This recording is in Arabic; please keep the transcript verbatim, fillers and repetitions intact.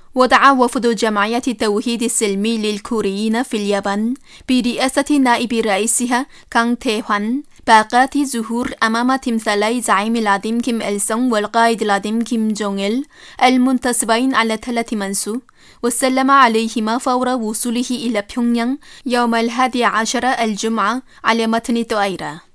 وضع وفد جمعية التوحيد السلمي للكوريين في اليابان برئاسة نائب رئيسها كانغ تي هوان باقات الظهور أمام تمثالي زعيم العظيم كيم إل سونغ والقائد العظيم كيم جونغ إل المنتصبين على ثلاث منصب، وسلم عليهما فور وصوله إلى بيونغيانغ يوم الحادي عشر الجمعة على متن طائرة.